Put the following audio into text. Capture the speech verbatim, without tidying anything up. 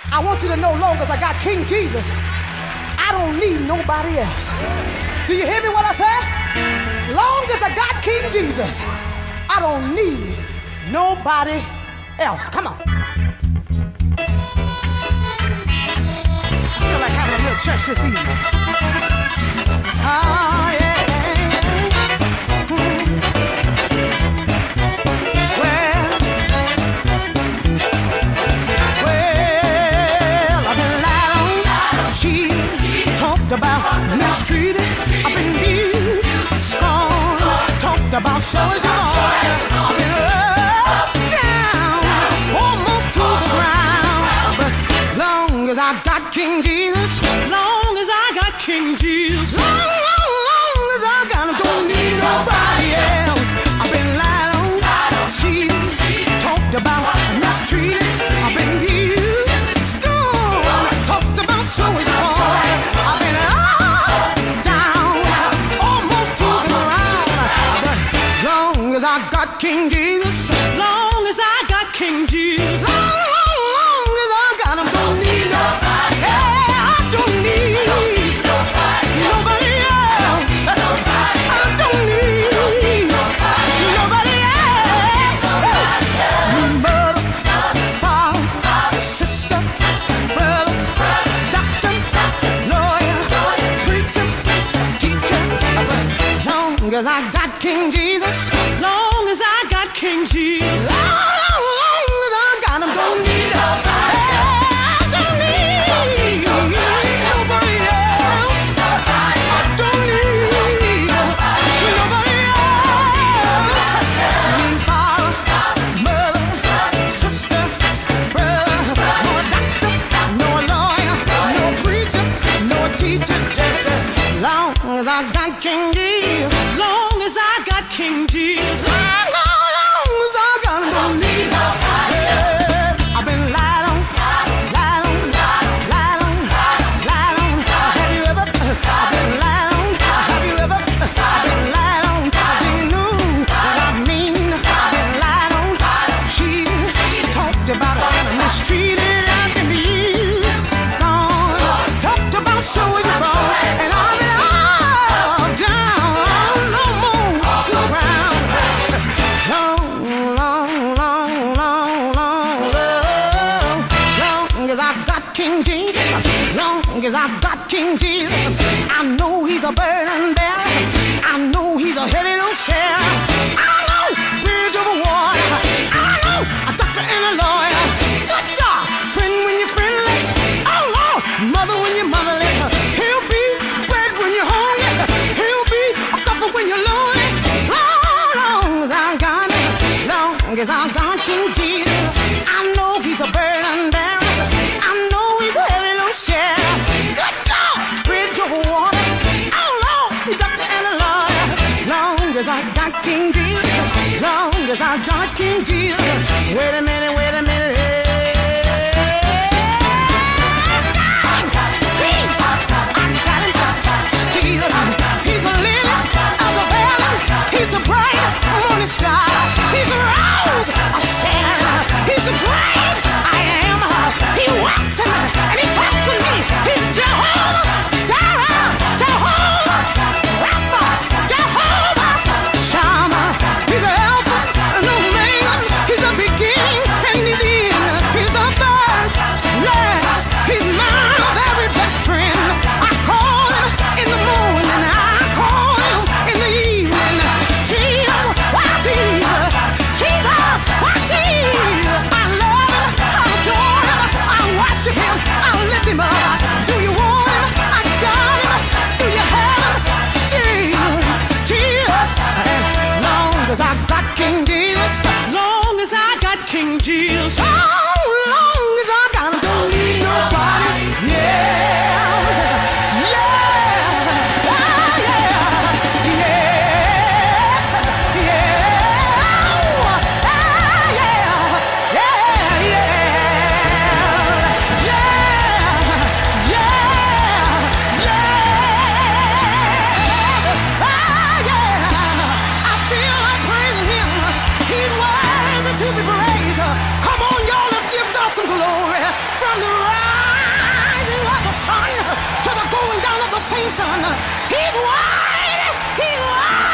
I want you to know, long as I got King Jesus, I don't need nobody else. Do you hear me what I say? Long as I got King Jesus, I don't need nobody else. Come on. I feel like having a little church this evening. Ah, yeah. About mistreated, I've been beat, scorned, talked about so is I've been up, down, almost to the ground. But long as I got King Jesus, long as I got King Jesus, long, long, long as I got him, don't need nobody else. I've been lied on, cheated, talked about mistreated, I've been beat, scorned, talked about so is I've been I got King Jesus, long as I got King Jesus, long, long, long as I got him, don't need nobody. Hey, I don't need nobody, nobody else. I don't need nobody else. Mother, father, sister, brother, doctor, lawyer, preacher, teacher. Long as I got King Jesus, long as I got King Jesus, long, long, long as I got him, don't need nobody. I don't need nobody else. I don't need nobody else. Father, mother, sister, brother, no doctor, no lawyer, no preacher, no teacher. Long as I got King Jesus, long as I got King Jesus, long, long, long as I got him, don't need nobody. Yeah, I've been lied on, lied on, lied on, lied on. Have you ever? I've been lied on. Have you ever? I've been lied on. Do you know what I mean? I've been lied on, cheated, talked about mistreated, I've been beat, scorned, talked about so is wrong, and I've been all down, no more to the ground. Long, long, long, long, long, long, long as I got King Jesus, long as I got King Jesus, I know he's a burden bearer, I know he's a heavy load sharer, I know bridge over water, I know a doctor and a lawyer, good God, friend when you're friendless, oh Lord, mother when you're motherless, he'll be bread when you're hungry, he'll be a comfort when you're lonely. Long, long as I got him, long as I got King Jesus, I know he's a burden bearer, I know he's a heavy load sharer, good God, bridge over water, oh Lord, doctor and a lawyer. Long as I got King Jesus, long as I got King Jesus. Wait a minute, wait a minute, hey. Jesus, he's a lily of the valley, he's a bright morning star, he's a rose of Sharon, he's a great I am, he walks in me and he talks with me, he's Jehovah, Jireh, Jehovah, Rapha, Jehovah, Shammah, he's the Alpha and Omega, he's the beginning and the end, he's the first, last, he's my very best friend. I call him in the morning, I call him in the evening. Jesus, why Jesus? Jesus, why Jesus? I love him, I adore him, I worship him, I lift him up. Do you want him? I got him. Do you have him? Jesus, Jesus. And long as I got King Jesus, long as I got King Jesus, long, long as I got him, don't need nobody. Yeah. I feel like praising son. He's white, he's white.